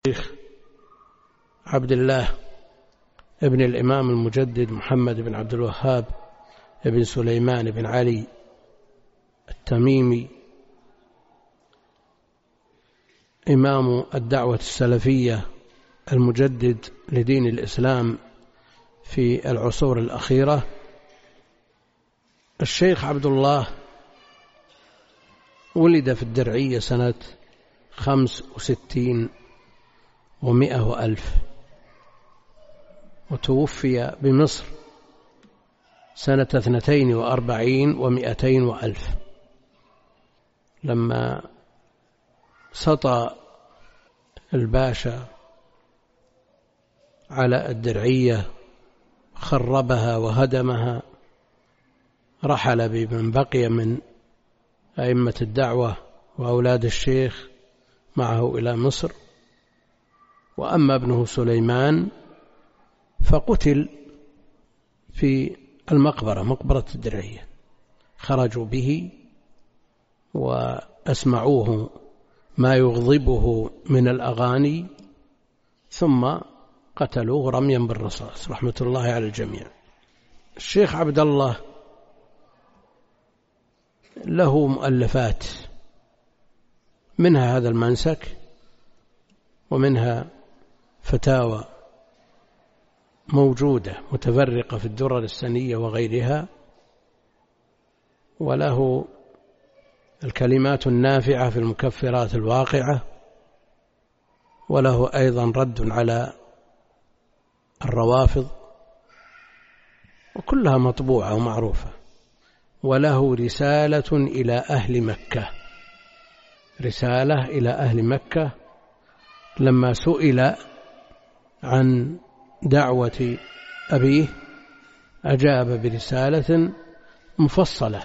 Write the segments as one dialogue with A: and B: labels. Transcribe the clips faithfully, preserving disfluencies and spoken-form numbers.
A: الشيخ عبد الله ابن الإمام المجدد محمد بن عبد الوهاب ابن سليمان بن علي التميمي، إمام الدعوة السلفية المجدد لدين الإسلام في العصور الأخيرة. الشيخ عبد الله ولد في الدرعية سنة خمس وستين ومئة وألف، وتوفي بمصر سنة اثنتين وأربعين ومئتين وألف، لما سطى الباشا على الدرعية خربها وهدمها، رحل بمن بقي من أئمة الدعوة وأولاد الشيخ معه إلى مصر. وأما ابنه سليمان فقتل في المقبرة، مقبرة الدرعية، خرجوا به وأسمعوه ما يغضبه من الأغاني ثم قتلوه رميا بالرصاص، رحمة الله على الجميع. الشيخ عبد الله له مؤلفات، منها هذا المنسك، ومنها فتاوى موجودة متفرقة في الدرر السنية وغيرها، وله الكلمات النافعة في المكفرات الواقعة، وله أيضا رد على الروافض، وكلها مطبوعة ومعروفة. وله رسالة إلى أهل مكة، رسالة إلى أهل مكة لما سئل عن دعوة أبيه أجاب برسالة مفصلة،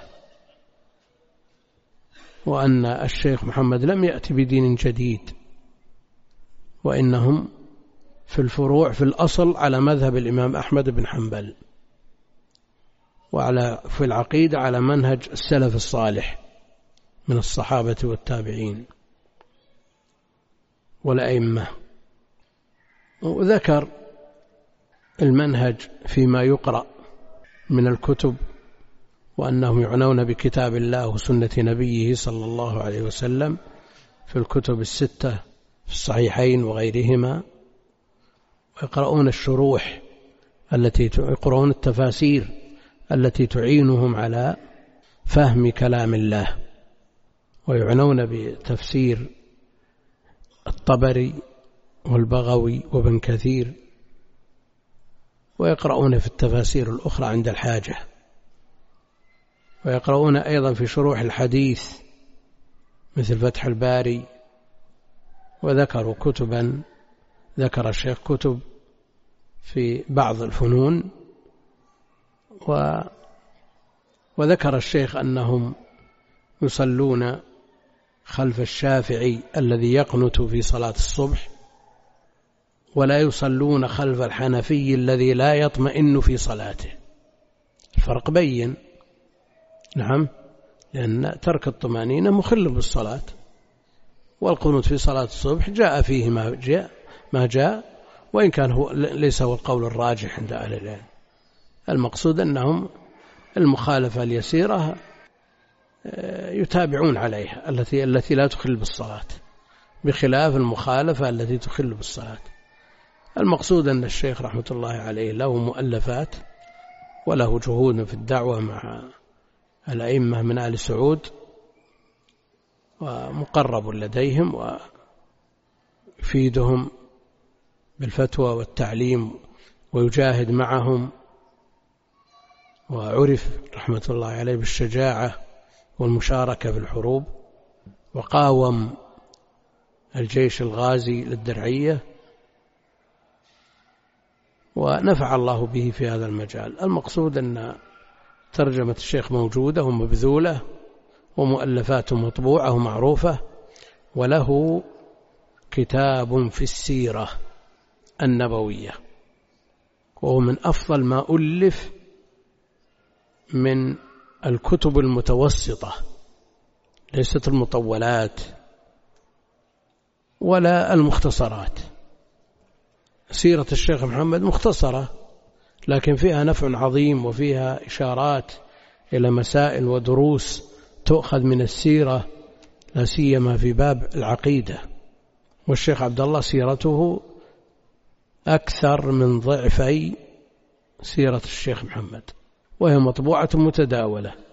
A: وأن الشيخ محمد لم يأتي بدين جديد، وإنهم في الفروع في الأصل على مذهب الإمام أحمد بن حنبل، وعلى في العقيدة على منهج السلف الصالح من الصحابة والتابعين والأئمة. وذكر المنهج فيما يقرأ من الكتب، وأنهم يعنون بكتاب الله وسنة نبيه صلى الله عليه وسلم في الكتب الستة في الصحيحين وغيرهما، ويقرؤون الشروح التي يقرؤون التفاسير التي تعينهم على فهم كلام الله، ويعنون بتفسير الطبري والبغوي وابن كثير، ويقرؤون في التفاسير الأخرى عند الحاجة، ويقرؤون أيضا في شروح الحديث مثل فتح الباري. وذكروا كتبا، ذكر الشيخ كتب في بعض الفنون، و وذكر الشيخ أنهم يصلون خلف الشافعي الذي يقنت في صلاة الصبح، ولا يصلون خلف الحنفي الذي لا يطمئن في صلاته. الفرق بين، نعم، لأن ترك الطمأنينة مخل بالصلاة، والقنوت في صلاة الصبح جاء فيه ما جاء ما جاء وإن كان هو ليس هو القول الراجح عند أهل العلم. المقصود أنهم المخالفة اليسيرة يتابعون عليها، التي التي لا تخل بالصلاة، بخلاف المخالفة التي تخل بالصلاة. المقصود أن الشيخ رحمة الله عليه له مؤلفات، وله جهود في الدعوة مع الأئمة من آل سعود، ومقرب لديهم ويفيدهم بالفتوى والتعليم ويجاهد معهم، وعرف رحمة الله عليه بالشجاعة والمشاركة في الحروب، وقاوم الجيش الغازي للدرعية، ونفع الله به في هذا المجال. المقصود أن ترجمة الشيخ موجودة ومبذولة، ومؤلفاته مطبوعة ومعروفة، وله كتاب في السيرة النبوية، وهو من أفضل ما ألف من الكتب المتوسطة، ليست المطولات ولا المختصرات. سيرة الشيخ محمد مختصرة، لكن فيها نفع عظيم وفيها إشارات إلى مسائل ودروس تؤخذ من السيرة، لا سيما في باب العقيدة. والشيخ عبد الله سيرته أكثر من ضعفي سيرة الشيخ محمد، وهي مطبوعة متداولة.